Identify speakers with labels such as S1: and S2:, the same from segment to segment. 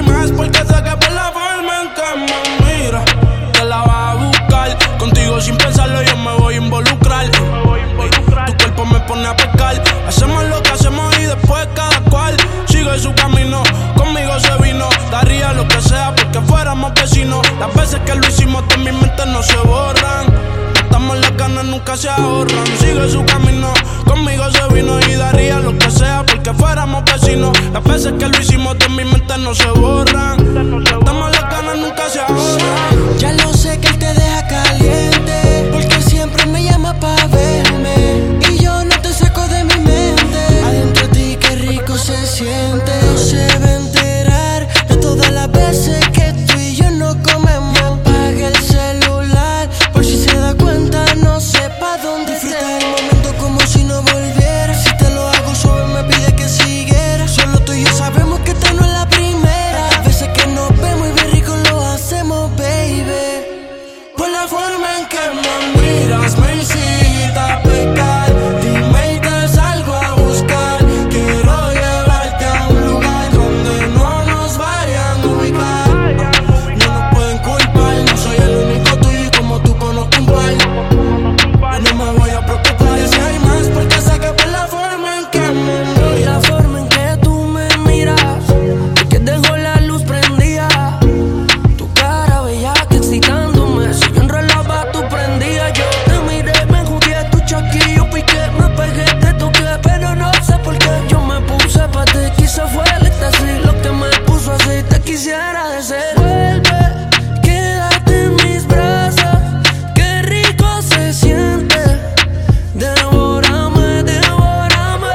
S1: hay más, porque sé que por la forma en que me mira te la vas a buscar. Contigo sin pensarlo yo me voy a involucrar. Tu cuerpo me pone a pescar. Hacemos lo que hacemos y después cada cual sigue su camino. Conmigo se vino, daría lo que sea porque fuéramos vecinos. Las veces que lo hicimos de mi mente no se borran. Matamos las ganas, nunca se ahorran. Sigue su camino, conmigo se vino y daría lo que sea porque fuéramos vecinos. Las veces que lo hicimos de mi mente no se borran. Matamos las ganas, nunca se ahorran.
S2: Ya lo sé que él te deja caliente, porque siempre me llama pa' verme y yo no te saco de mi mente. Adentro de ti qué rico se siente. No se va a enterar de todas las veces que tú y yo no comemos. Apaga el celular por si se da cuenta, no sepa dónde disfruta el momento como si no volviera. Si te lo hago suave me pide que siguiera. Solo tú y yo sabemos que esta no es la primera. Las veces que nos vemos y bien rico lo hacemos, baby. Por la forma en que me miras me incita a pecar. Dime y te salgo a buscar. Quiero llevarte a un lugar donde no nos vayan a ubicar. No nos pueden culpar, no soy el único tuyo y como tú conozco un par. Yo no me voy a preocupar si hay más, porque sé que por la forma en que me miras. La forma en que tú me miras, es que dejo la luz prendida. Tu cara bella que excitándome. Si yo enrolaba tú prendías. Yo te miré, me jugué tu chaquillo, piqué, me pegué, te toqué, pero no sé por qué yo me puse pa' ti. Quizá fue el éxtasis lo que me puso así. Te quisiera decir vuelve, quédate en mis brazos, qué rico se siente. Devórame, devórame.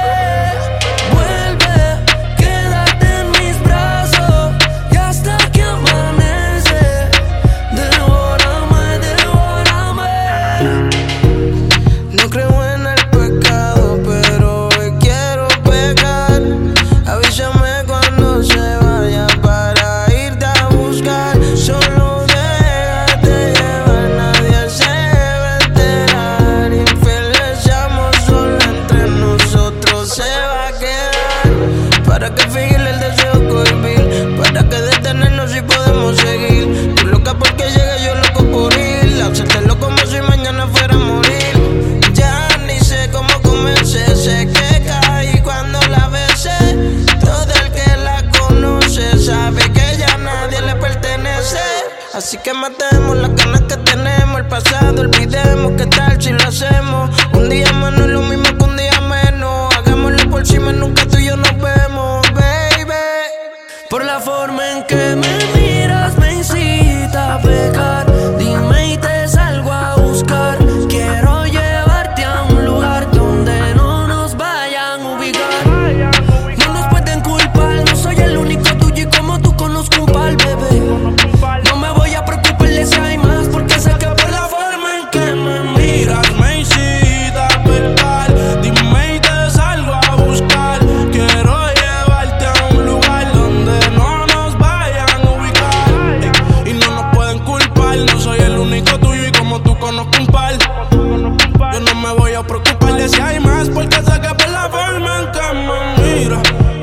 S2: Vuelve, quédate en mis brazos y hasta que amanece. Devórame, devórame. No creo en el pecado, pero hoy quiero pecar. Avísame cuando se vaya para irte a buscar. Solo déjate llevar, nadie se va a enterar. Infieles seamos, solo entre nosotros se va a quedar. ¿Para qué fingirle el deseo cohibir? ¿Para qué detenernos si podemos seguir? Tú loca porque llegue, yo loco por ir. Hacértelo como si mañana fuera a morir. Ya ni sé cómo comencé, sé que caí cuando la besé. Todo el que la conoce sabe que ya nadie le pertenece. Así que matemos las ganas que tenemos, el pasado olvidemos. ¿Qué tal si lo hacemos? Un día más no es lo mismo que un día menos. Hagámoslo por cima, nunca tú y yo nos vemos, baby. Por la forma en que me miras me incita a pecar. Dime y te salgo a buscar. Quiero llevarte a un lugar donde no nos vayan a ubicar. No nos pueden culpar, no soy el único tuyo y como tú conozco un par, bebé. No me voy a preocupar de si hay más, porque sé que por la forma en que me miras
S1: Me incita a pecar. Dime y te salgo a buscar. Quiero llevarte a un lugar donde no nos vayan a ubicar. Y no nos pueden culpar, no soy el único tuyo y como tú conozco un par. Yo no me voy a preocupar de si hay más, porque sé que por la forma en que me mira.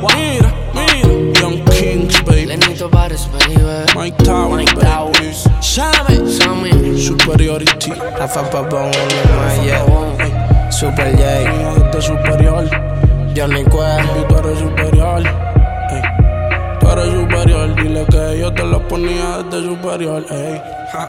S1: Mira. Young Kings, baby.
S2: Lenito Bares, baby.
S1: Mike Towers, baby.
S2: Sabe.
S1: Superiority.
S2: Rafa Pabón, Super J,
S1: Mía desde superior.
S2: Johnny Quest.
S1: Y tú eres superior. Ey. Tú eres superior. Dile que yo te lo ponía desde superior. Ey.